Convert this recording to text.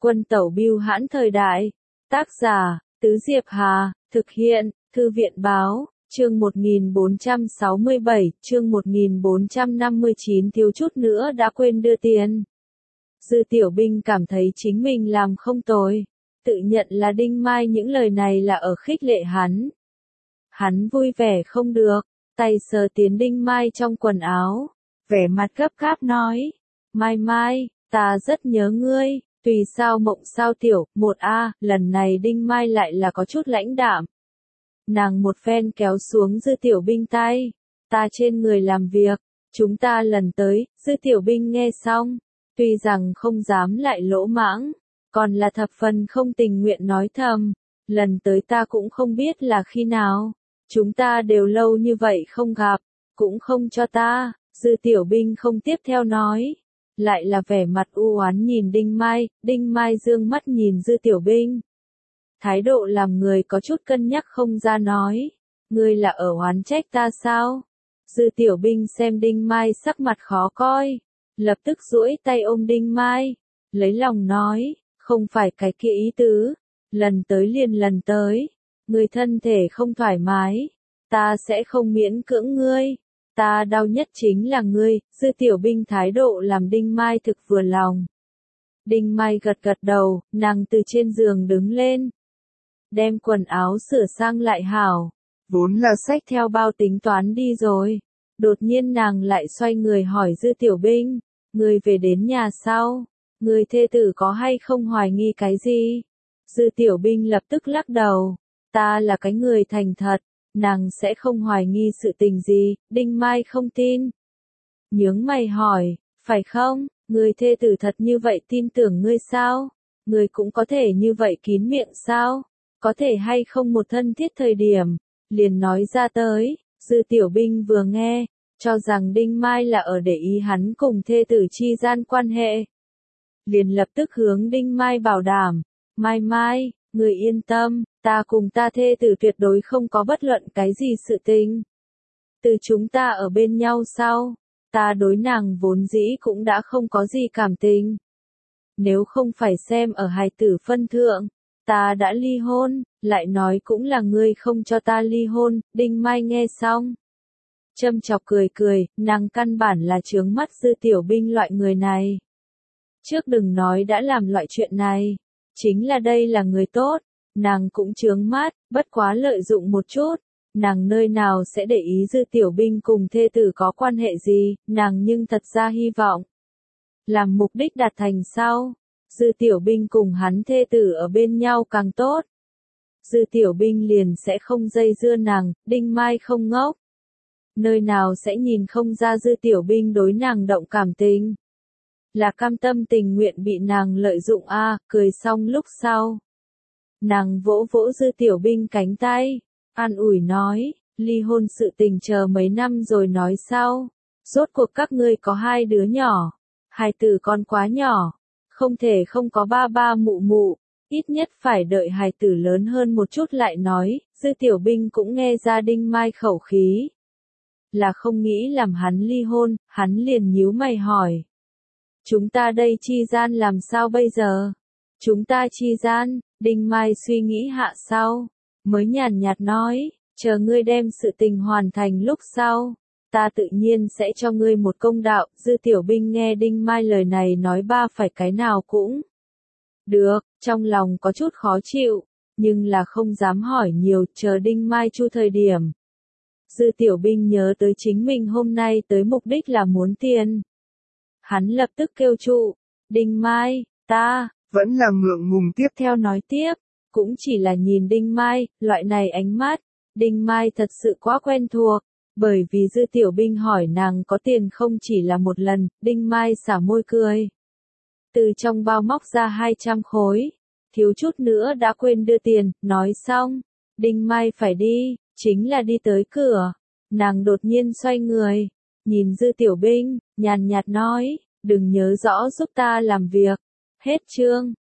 Quân tẩu bưu hãn thời đại. Tác giả, Tứ Diệp Hà, thực hiện, Thư viện báo, chương 1467, chương 1459 thiếu chút nữa đã quên đưa tiền. Dư Tiểu Binh cảm thấy chính mình làm không tồi. Tự nhận là Đinh Mai những lời này là ở khích lệ hắn. Hắn vui vẻ không được, tay sờ tiến Đinh Mai trong quần áo, vẻ mặt gấp gáp nói, Mai Mai, ta rất nhớ ngươi, tùy sao mộng sao tiểu, 1A, lần này Đinh Mai lại là có chút lãnh đạm. Nàng một phen kéo xuống Dư Tiểu Binh tay, ta trên người làm việc, chúng ta lần tới, Dư Tiểu Binh nghe xong, tuy rằng không dám lại lỗ mãng, còn là thập phần không tình nguyện nói thầm, lần tới ta cũng không biết là khi nào, chúng ta đều lâu như vậy không gặp, cũng không cho ta, Dư Tiểu Binh không tiếp theo nói, lại là vẻ mặt u oán nhìn Đinh Mai dương mắt nhìn Dư Tiểu Binh. Thái độ làm người có chút cân nhắc không ra nói, ngươi là ở oán trách ta sao? Dư Tiểu Binh xem Đinh Mai sắc mặt khó coi, lập tức duỗi tay ôm Đinh Mai, lấy lòng nói, không phải cái kia ý tứ, lần tới liền lần tới, ngươi thân thể không thoải mái, ta sẽ không miễn cưỡng ngươi, ta đau nhất chính là ngươi, Dư Tiểu Binh thái độ làm Đinh Mai thực vừa lòng. Đinh Mai gật gật đầu, nàng từ trên giường đứng lên, đem quần áo sửa sang lại hảo, vốn là xách theo bao tính toán đi rồi, đột nhiên nàng lại xoay người hỏi Dư Tiểu Binh, ngươi về đến nhà sao? Người thê tử có hay không hoài nghi cái gì? Dư Tiểu Binh lập tức lắc đầu, ta là cái người thành thật, nàng sẽ không hoài nghi sự tình gì, Đinh Mai không tin. Nhướng mày hỏi, phải không, người thê tử thật như vậy tin tưởng ngươi sao? Ngươi cũng có thể như vậy kín miệng sao? Có thể hay không một thân thiết thời điểm, liền nói ra tới, Dư Tiểu Binh vừa nghe, cho rằng Đinh Mai là ở để ý hắn cùng thê tử chi gian quan hệ. Liền lập tức hướng Đinh Mai bảo đảm, Mai Mai, người yên tâm, ta cùng ta thê tử tuyệt đối không có bất luận cái gì sự tình. Từ chúng ta ở bên nhau sau, ta đối nàng vốn dĩ cũng đã không có gì cảm tình. Nếu không phải xem ở hài tử phân thượng, ta đã ly hôn, lại nói cũng là ngươi không cho ta ly hôn, Đinh Mai nghe xong. Châm chọc cười cười, nàng căn bản là chướng mắt Dư Tiểu Binh loại người này. Trước đừng nói đã làm loại chuyện này, chính là đây là người tốt, nàng cũng chướng mắt, bất quá lợi dụng một chút, nàng nơi nào sẽ để ý Dư Tiểu Binh cùng thê tử có quan hệ gì, nàng nhưng thật ra hy vọng. Làm mục đích đạt thành sau, Dư Tiểu Binh cùng hắn thê tử ở bên nhau càng tốt. Dư Tiểu Binh liền sẽ không dây dưa nàng, Đinh Mai không ngốc. Nơi nào sẽ nhìn không ra Dư Tiểu Binh đối nàng động cảm tình. Là cam tâm tình nguyện bị nàng lợi dụng cười xong lúc sau. Nàng vỗ vỗ Dư Tiểu Binh cánh tay, an ủi nói, ly hôn sự tình chờ mấy năm rồi nói sau. Rốt cuộc các ngươi có 2 đứa nhỏ, hài tử con quá nhỏ, không thể không có ba ba mụ mụ, ít nhất phải đợi hài tử lớn hơn một chút lại nói, Dư Tiểu Binh cũng nghe ra Đinh Mai khẩu khí. Là không nghĩ làm hắn ly hôn, hắn liền nhíu mày hỏi. Chúng ta đây chi gian làm sao bây giờ? Chúng ta chi gian, Đinh Mai suy nghĩ hạ sau, mới nhàn nhạt nói, chờ ngươi đem sự tình hoàn thành lúc sau, ta tự nhiên sẽ cho ngươi một công đạo. Dư Tiểu Binh nghe Đinh Mai lời này nói ba phải cái nào cũng được, trong lòng có chút khó chịu, nhưng là không dám hỏi nhiều, chờ Đinh Mai chu thời điểm. Dư Tiểu Binh nhớ tới chính mình hôm nay tới mục đích là muốn tiền. Hắn lập tức kêu trụ, Đinh Mai, ta, vẫn là ngượng ngùng tiếp theo nói tiếp, cũng chỉ là nhìn Đinh Mai, loại này ánh mắt, Đinh Mai thật sự quá quen thuộc, bởi vì Dư Tiểu Binh hỏi nàng có tiền không chỉ là một lần, Đinh Mai xả môi cười. Từ trong bao móc ra 200 khối, thiếu chút nữa đã quên đưa tiền, nói xong, Đinh Mai phải đi, chính là đi tới cửa, nàng đột nhiên xoay người, nhìn Dư Tiểu Binh, nhàn nhạt nói, đừng nhớ rõ giúp ta làm việc, hết chương.